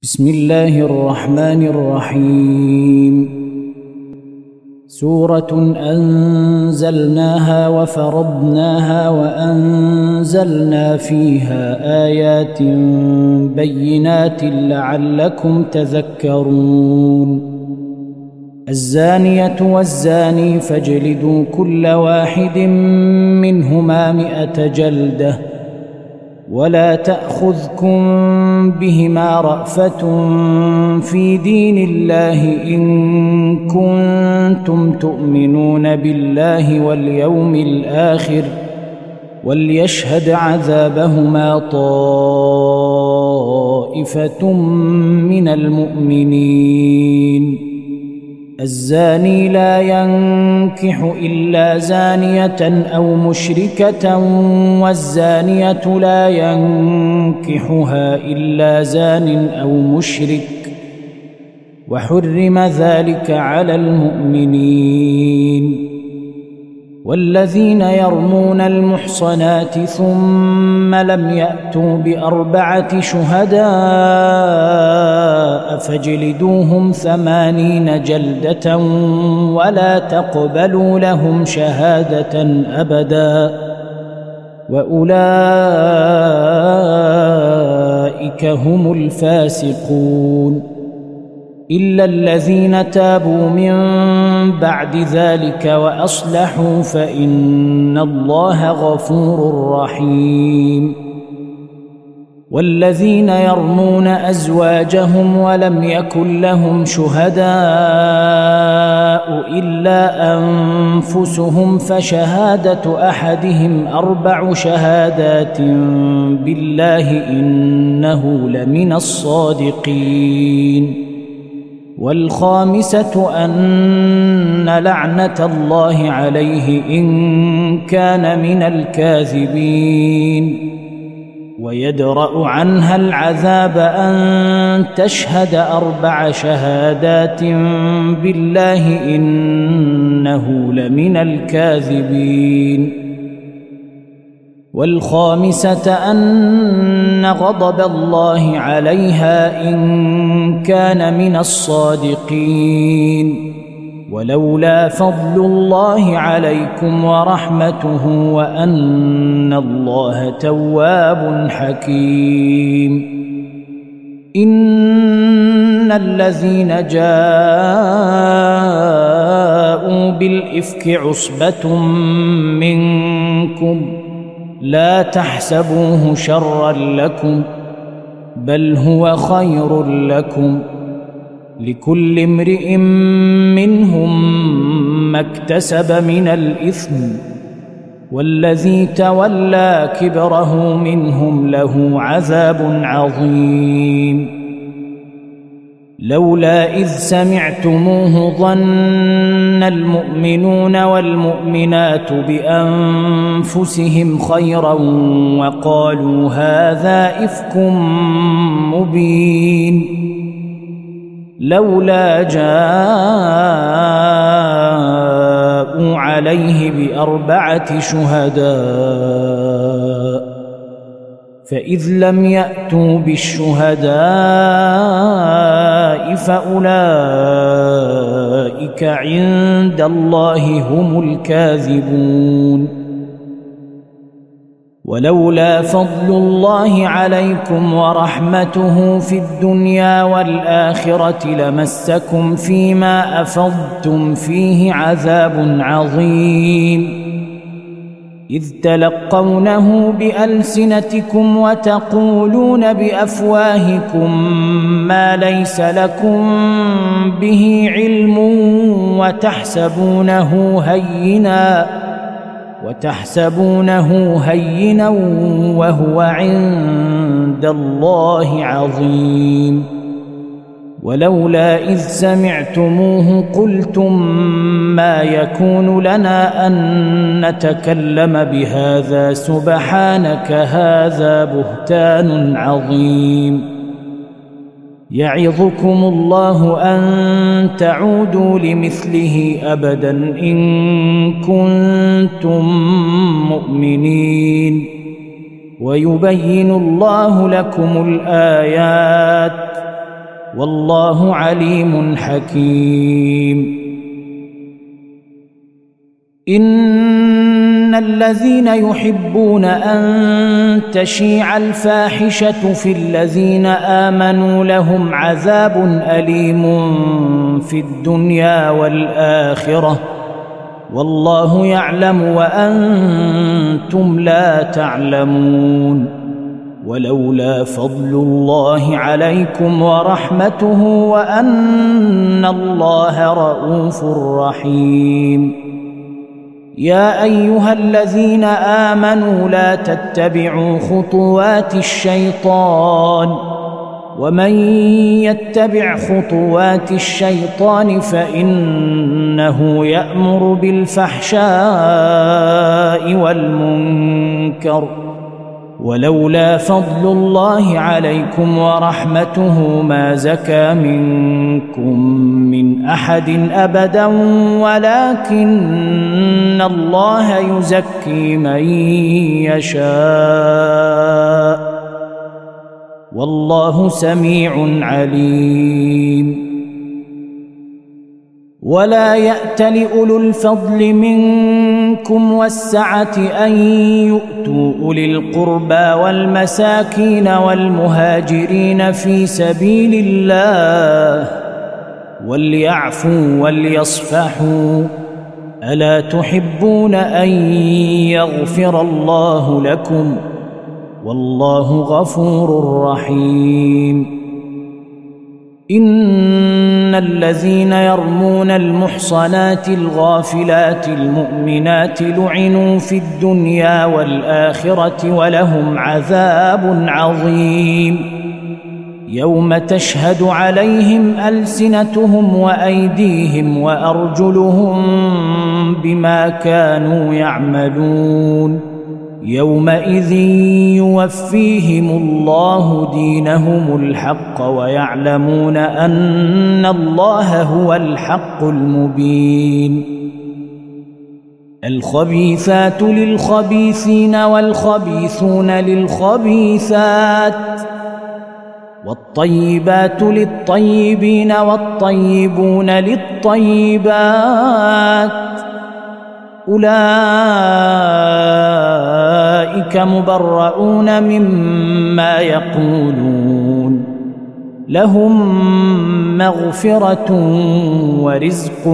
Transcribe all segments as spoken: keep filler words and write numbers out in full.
بسم الله الرحمن الرحيم سورة أنزلناها وفرضناها وأنزلنا فيها آيات بينات لعلكم تذكرون الزانية والزاني فاجلدوا كل واحد منهما مئة جلدة ولا تأخذكم بهما رأفة في دين الله إن كنتم تؤمنون بالله واليوم الآخر وليشهد عذابهما طائفة من المؤمنين الزاني لا ينكح إلا زانية أو مشركة والزانية لا ينكحها إلا زان أو مشرك وحرم ذلك على المؤمنين والذين يرمون المحصنات ثم لم يأتوا بأربعة شهداء فاجلدوهم ثمانين جلدة ولا تقبلوا لهم شهادة أبدا وأولئك هم الفاسقون إلا الذين تابوا من بعد ذلك وأصلحوا فإن الله غفور رحيم والذين يرمون أزواجهم ولم يكن لهم شهداء إلا أنفسهم فشهادة أحدهم أربع شهادات بالله إنه لمن الصادقين والخامسة أن لعنة الله عليه إن كان من الكاذبين ويدرأ عنها العذاب أن تشهد أربع شهادات بالله إنه لمن الكاذبين والخامسة أن غضب الله عليها إن كان من الصادقين ولولا فضل الله عليكم ورحمته وأن الله تواب حكيم إن الذين جاءوا بالإفك عصبة منكم لا تحسبوه شرا لكم بل هو خير لكم لكل امرئ منهم ما اكتسب من الإثم والذي تولى كبره منهم له عذاب عظيم لولا إذ سمعتموه ظن المؤمنون والمؤمنات بأنفسهم خيرا وقالوا هذا إفك مبين لولا جاءوا عليه بأربعة شهداء فإذ لم يأتوا بالشهداء فأولئك عند الله هم الكاذبون ولولا فضل الله عليكم ورحمته في الدنيا والآخرة لمسكم فيما أفضتم فيه عذاب عظيم إذ تلقونه بألسنتكم وتقولون بأفواهكم ما ليس لكم به علم وتحسبونه هينا وتحسبونه هينا وهو عند الله عظيم ولولا إذ سمعتموه قلتم ما يكون لنا أن نتكلم بهذا سبحانك هذا بهتان عظيم يعظكم الله أن تعودوا لمثله أبدا إن كنتم مؤمنين ويبين الله لكم الآيات والله عليم حكيم. إن الذين يحبون أن تشيع الفاحشة في الذين آمنوا لهم عذاب أليم في الدنيا والآخرة والله يعلم وأنتم لا تعلمون. ولولا فضل الله عليكم ورحمته وأن الله رءوف رحيم. يا أيها الذين آمنوا لا تتبعوا خطوات الشيطان ومن يتبع خطوات الشيطان فإنه يأمر بالفحشاء والمنكر ولولا فضل الله عليكم ورحمته ما زكى منكم من أحد أبدا ولكن الله يزكي من يشاء والله سميع عليم. ولا يأت لأولو الفضل منكم والسعة أن يؤتوا أولي القربى والمساكين والمهاجرين في سبيل الله وليعفوا وليصفحوا ألا تحبون أن يغفر الله لكم والله غفور رحيم. إن الذين يرمون المحصنات الغافلات المؤمنات لعنوا في الدنيا والآخرة ولهم عذاب عظيم يوم تشهد عليهم ألسنتهم وأيديهم وأرجلهم بما كانوا يعملون يومئذ يوفيهم الله دينهم الحق ويعلمون أن الله هو الحق المبين. الخبيثات للخبيثين والخبيثون للخبيثات والطيبات للطيبين والطيبون للطيبات أولئك مبرؤون مما يقولون لهم مغفرة ورزق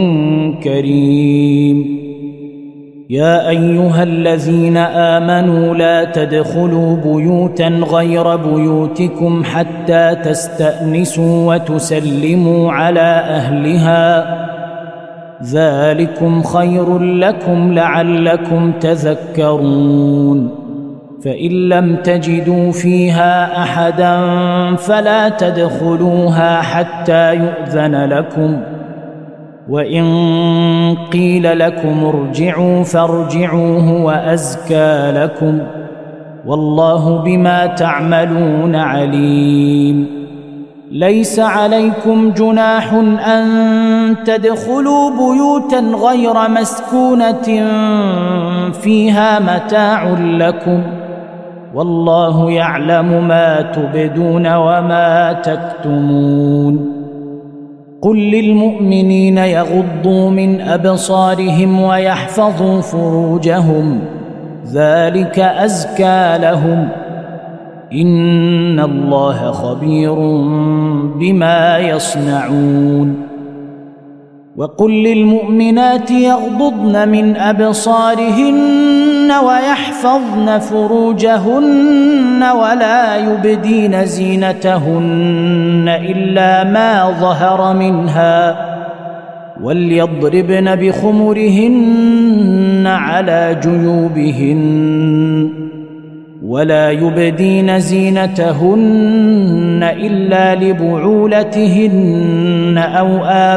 كريم. يا أيها الذين آمنوا لا تدخلوا بيوتا غير بيوتكم حتى تستأنسوا وتسلموا على أهلها ذلكم خير لكم لعلكم تذكرون. فإن لم تجدوا فيها أحدا فلا تدخلوها حتى يؤذن لكم وإن قيل لكم ارجعوا فارجعوا هو أزكى لكم والله بما تعملون عليم. ليس عليكم جناح أن تدخلوا بيوتا غير مسكونة فيها متاع لكم والله يعلم ما تبدون وما تكتمون. قل للمؤمنين يغضوا من أبصارهم ويحفظوا فروجهم ذلك أزكى لهم إن الله خبير بما يصنعون. وقل للمؤمنات يغضضن من أبصارهن ويحفظن فروجهن ولا يبدين زينتهن إلا ما ظهر منها وليضربن بخمرهن على جيوبهن ولا يبدين زينتهن إلا لبعولتهن أو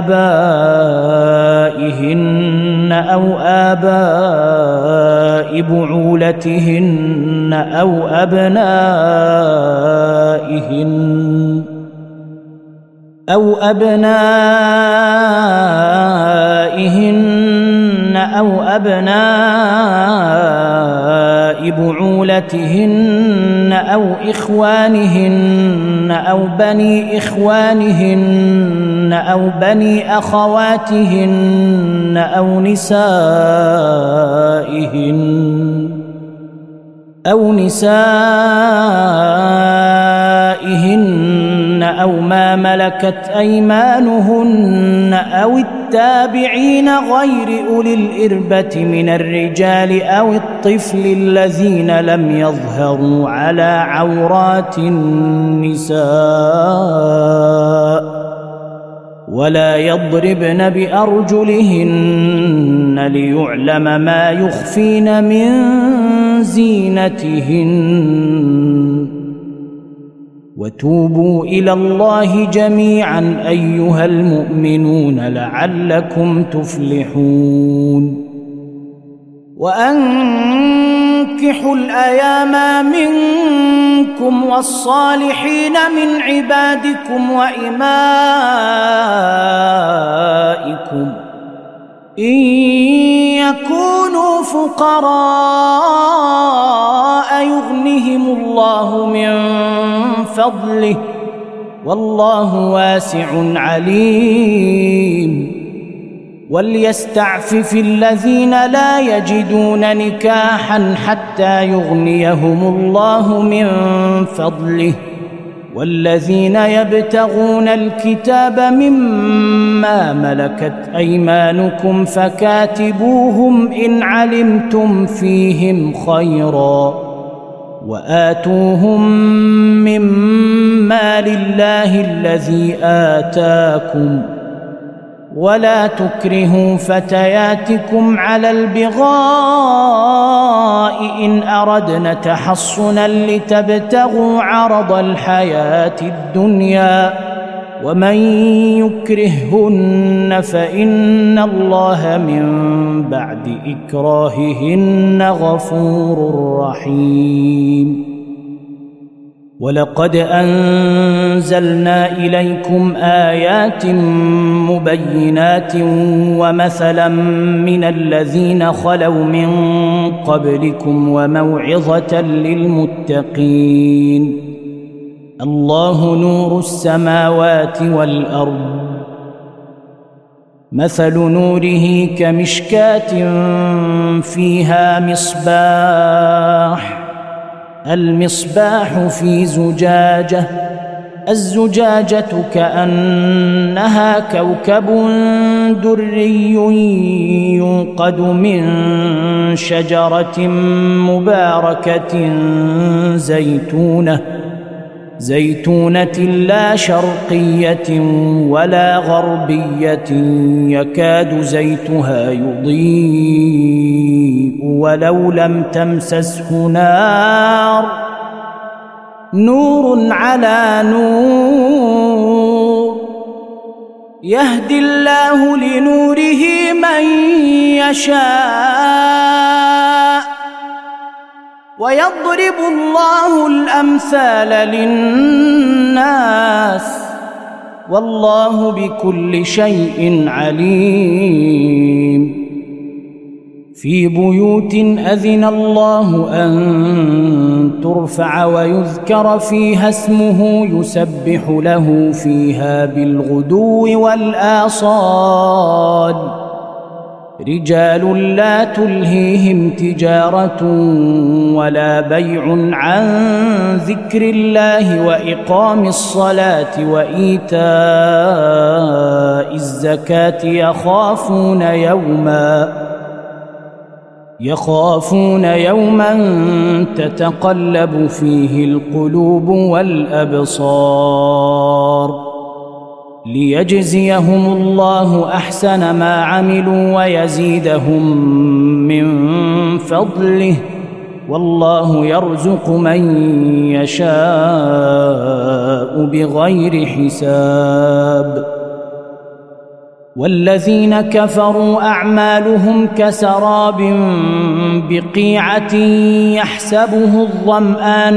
آبائهن أو آباء بعولتهن أو أبنائهن أو أبنائهن أو أبناء بعولتهن أو إخوانهن أو بني إخوانهن أو بني أخواتهن أو نسائهن أو نسائهن أو ما ملكت أيمانهن أو التابعين غير أولي الإربة من الرجال أو الطفل الذين لم يظهروا على عورات النساء ولا يضربن بأرجلهن ليعلم ما يخفين من زينتهن وتوبوا إلى الله جميعا أيها المؤمنون لعلكم تفلحون وأنكحوا الأيام منكم والصالحين من عبادكم وإمائكم إن يكونوا فقراء يغنهم الله من فضله والله واسع عليم وليستعفف الذين لا يجدون نكاحا حتى يغنيهم الله من فضله والذين يبتغون الكتاب مما ملكت أيمانكم فكاتبوهم إن علمتم فيهم خيرا وآتوهم مما لله الذي آتاكم ولا تكرهوا فتياتكم على البغاء إن أردنا تحصنا لتبتغوا عرض الحياة الدنيا ومن يكرههن فإن الله من بعد إكراههن غفور رحيم ولقد أنزلنا إليكم آيات مبينات ومثلا من الذين خلوا من قبلكم وموعظة للمتقين الله نور السماوات والأرض مثل نوره كمشكاة فيها مصباح المصباح في زجاجة الزجاجة كأنها كوكب دري يوقد من شجرة مباركة زيتونة زيتونة لا شرقية ولا غربية يكاد زيتها يضيء ولو لم تمسسه نار نور على نور يهدي الله لنوره من يشاء ويضرب الله الأمثال للناس والله بكل شيء عليم في بيوت أذن الله أن ترفع ويذكر فيها اسمه يسبح له فيها بالغدو والآصال رجال لا تلهيهم تجارة ولا بيع عن ذكر الله وإقام الصلاة وإيتاء الزكاة يخافون يوما يخافون يوما تتقلب فيه القلوب والأبصار ليجزيهم الله أحسن ما عملوا ويزيدهم من فضله والله يرزق من يشاء بغير حساب والذين كفروا أعمالهم كسراب بقيعة يحسبه الظمآن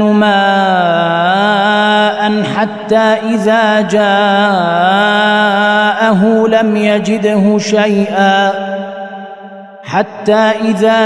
ماء حتى إذا جاءه لم يجده شيئا حتى إذا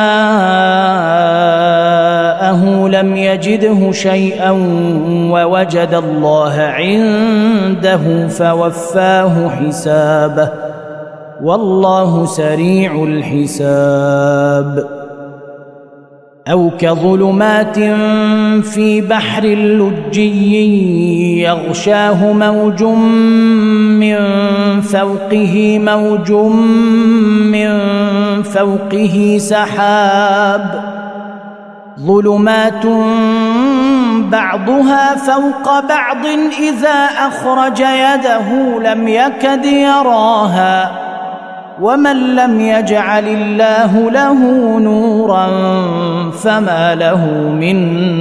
جاءه لم يجده شيئا ووجد الله عنده فوفاه حسابه والله سريع الحساب. أو كظلمات في بحر لجي يغشاه موج من فوقه موج من فوقه سحاب ظلمات بعضها فوق بعض إذا أخرج يده لم يكد يراها ومن لم يجعل الله له نورا فما له من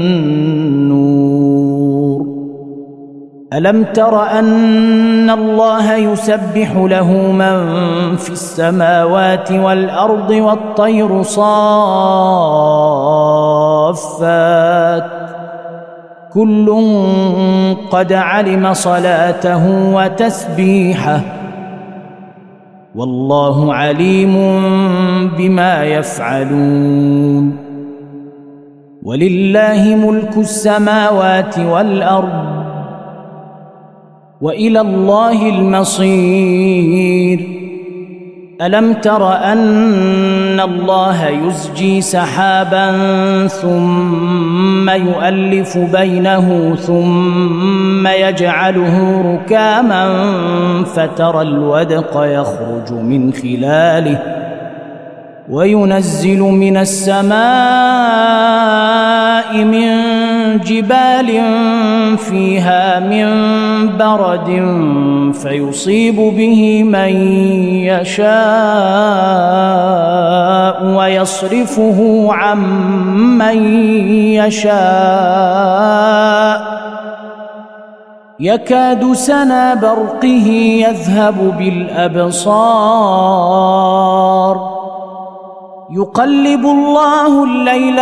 نور. ألم تر أن الله يسبح له من في السماوات والأرض والطير صافات كل قد علم صلاته وتسبيحه والله عليم بما يفعلون. ولله ملك السماوات والأرض وإلى الله المصير. ألم تر أن الله يزجي سحابا ثم يؤلف بينه ثم يجعله ركاما فترى الودق يخرج من خلاله وينزل من السماء من جبال فيها من برد فيصيب به من يشاء ويصرفه عن من يشاء يكاد سنا برقه يذهب بالأبصار يقلب الله الليل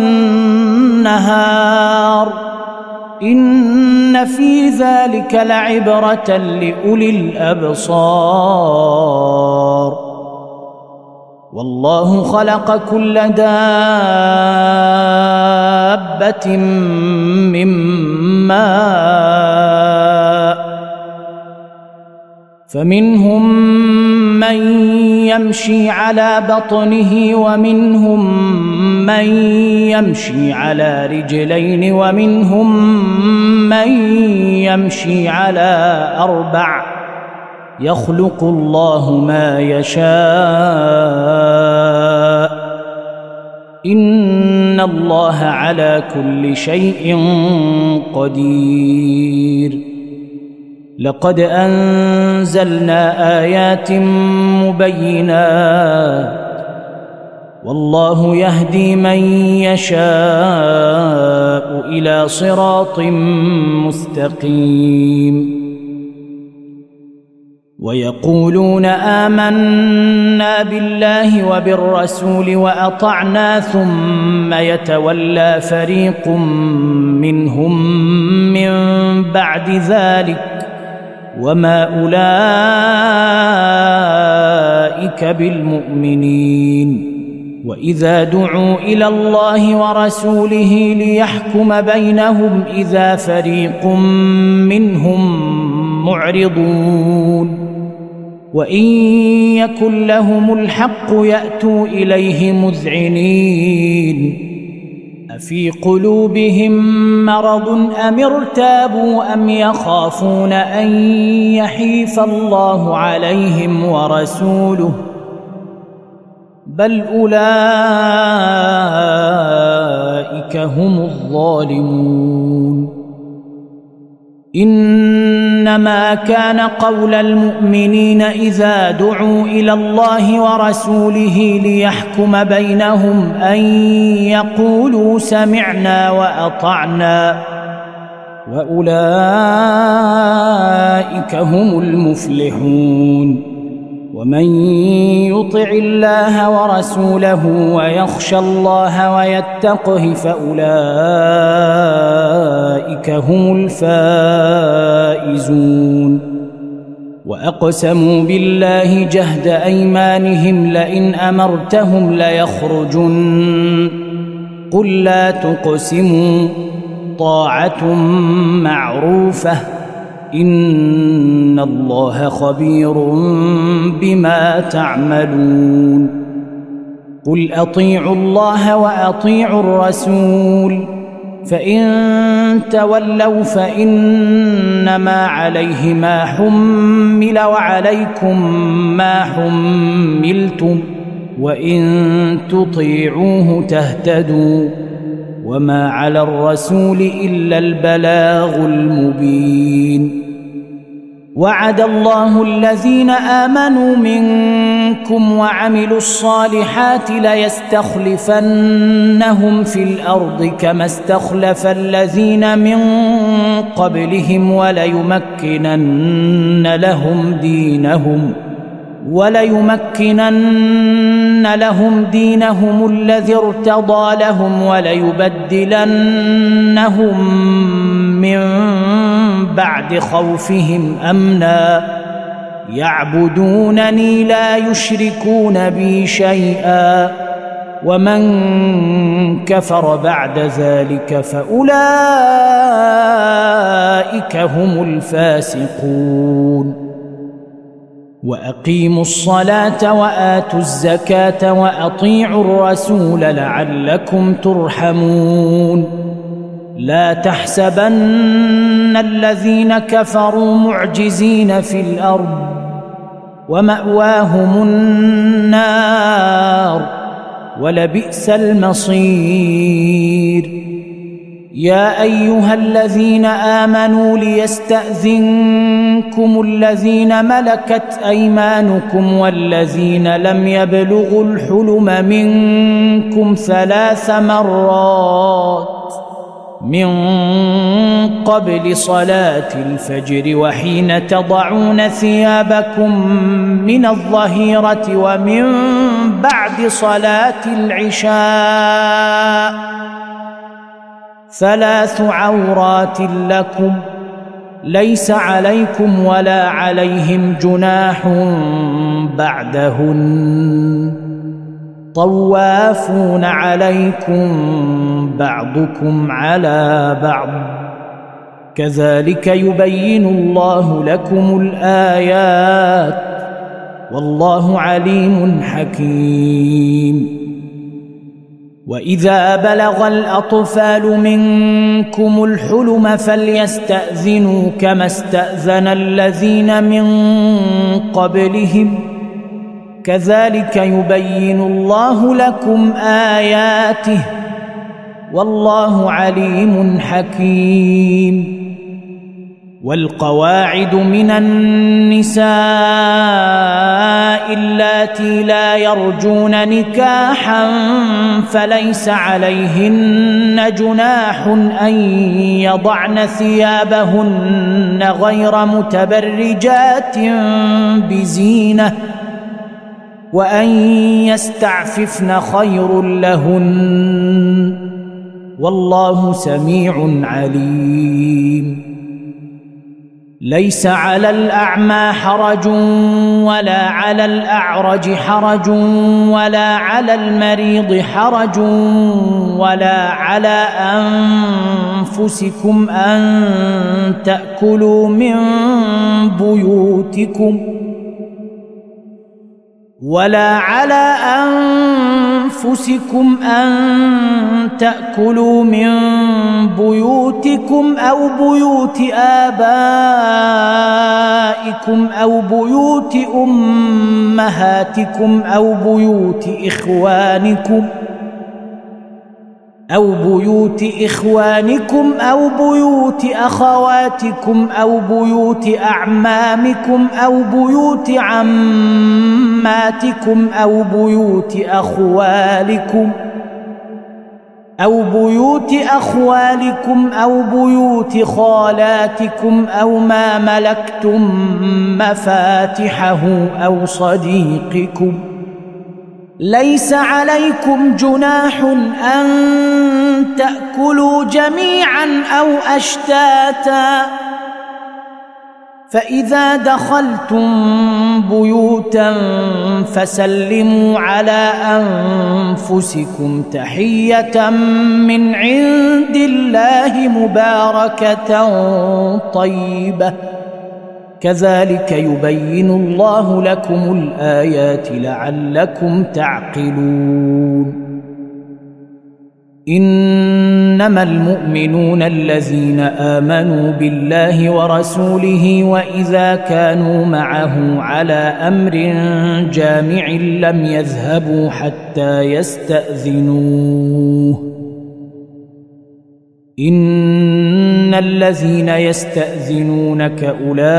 والنهار إن في ذلك لعبرة لأولي الأبصار. والله خلق كل دابة من ماء فمنهم من يمشي على بطنه ومنهم من يمشي على رجلين ومنهم من يمشي على أربع يخلق الله ما يشاء إن الله على كل شيء قدير. لقد أنزلنا آيات مبينات والله يهدي من يشاء إلى صراط مستقيم. ويقولون آمنا بالله وبالرسول وأطعنا ثم يتولى فريق منهم من بعد ذلك وما أولئك بالمؤمنين. وإذا دعوا إلى الله ورسوله ليحكم بينهم إذا فريق منهم معرضون وإن يكن لهم الحق يأتوا إليه مذعنين أفي قلوبهم مرض أم ارتابوا أم يخافون أن يحيف الله عليهم ورسوله بل أولئك هم الظالمون. إنما كان قول المؤمنين إذا دعوا إلى الله ورسوله ليحكم بينهم أن يقولوا سمعنا وأطعنا وأولئك هم المفلحون. ومن يطع الله ورسوله ويخشى الله ويتقه فأولئك هم الفائزون. وأقسموا بالله جهد أيمانهم لئن أمرتهم ليخرجن قل لا تقسموا طاعة معروفة إن الله خبير بما تعملون قل أطيعوا الله وأطيعوا الرسول فإن تولوا فإنما عليه ما حمل وعليكم ما حملتم وإن تطيعوه تهتدوا وما على الرسول إلا البلاغ المبين وعد الله الذين آمنوا منكم وعملوا الصالحات ليستخلفنهم في الأرض كما استخلف الذين من قبلهم وليمكنن لهم دينهم وليمكنن لهم دينهم الذي ارتضى لهم وليبدلنهم من بعد خوفهم أمنا يعبدونني لا يشركون بي شيئا ومن كفر بعد ذلك فأولئك هم الفاسقون وأقيموا الصلاة وآتوا الزكاة وأطيعوا الرسول لعلكم ترحمون لا تحسبن الذين كفروا معجزين في الأرض ومأواهم النار ولبئس المصير يا أيها الذين آمنوا ليستأذنكم الذين ملكت أيمانكم والذين لم يبلغوا الحلم منكم ثلاث مرات من قبل صلاة الفجر وحين تضعون ثيابكم من الظهيرة ومن بعد صلاة العشاء ثلاث عورات لكم ليس عليكم ولا عليهم جناح بعدهن طوافون عليكم بعضكم على بعض كذلك يبين الله لكم الآيات والله عليم حكيم وإذا بلغ الأطفال منكم الحلم فليستأذنوا كما استأذن الذين من قبلهم كذلك يبين الله لكم آياته والله عليم حكيم والقواعد من النساء اللاتي لا يرجون نكاحا فليس عليهن جناح أن يضعن ثيابهن غير متبرجات بزينة وأن يستعففن خير لهن والله سميع عليم ليس على الأعمى حرج ولا على الأعرج حرج ولا على المريض حرج ولا على أنفسكم أن تأكلوا من بيوتكم ولا على أنفسكم أن تأكلوا من بيوتكم أو بيوت آبائكم أو بيوت أمهاتكم أو بيوت إخوانكم أو بيوت إخوانكم أو بيوت أخواتكم أو بيوت أعمامكم أو بيوت عماتكم أو بيوت أخوالكم أو بيوت أخوالكم أو بيوت خالاتكم أو ما ملكتم مفاتحه أو صديقكم ليس عليكم جناح أن تأكلوا جميعا أو أشتاتا فإذا دخلتم بيوتا فسلموا على أنفسكم تحية من عند الله مباركة طيبة كذلك يبين الله لكم الآيات لعلكم تعقلون إنما المؤمنون الذين آمنوا بالله ورسوله وإذا كانوا معه على أمر جامع لم يذهبوا حتى يستأذنوه إن الذين يستأذنونك أولئك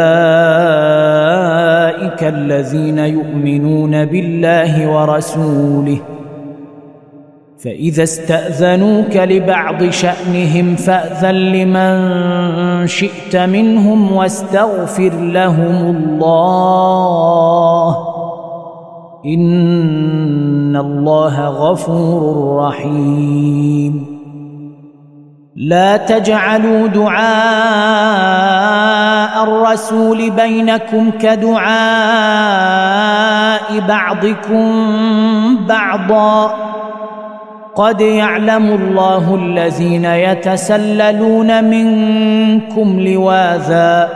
الذين يؤمنون بالله ورسوله فإذا استأذنوك لبعض شأنهم فأذن لمن شئت منهم واستغفر لهم الله إن الله غفور رحيم لا تجعلوا دعاء الرسول بينكم كدعاء بعضكم بعضا قد يعلم الله الذين يتسللون منكم لواذا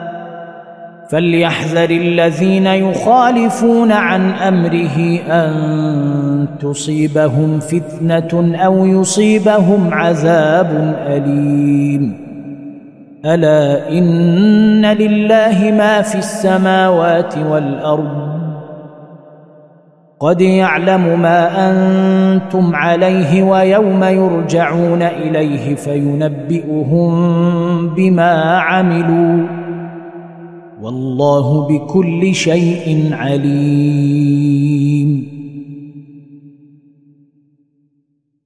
فليحذر الذين يخالفون عن أمره أن تصيبهم فتنة أو يصيبهم عذاب أليم ألا إن لله ما في السماوات والأرض قد يعلم ما أنتم عليه ويوم يرجعون إليه فينبئهم بما عملوا والله بكل شيء عليم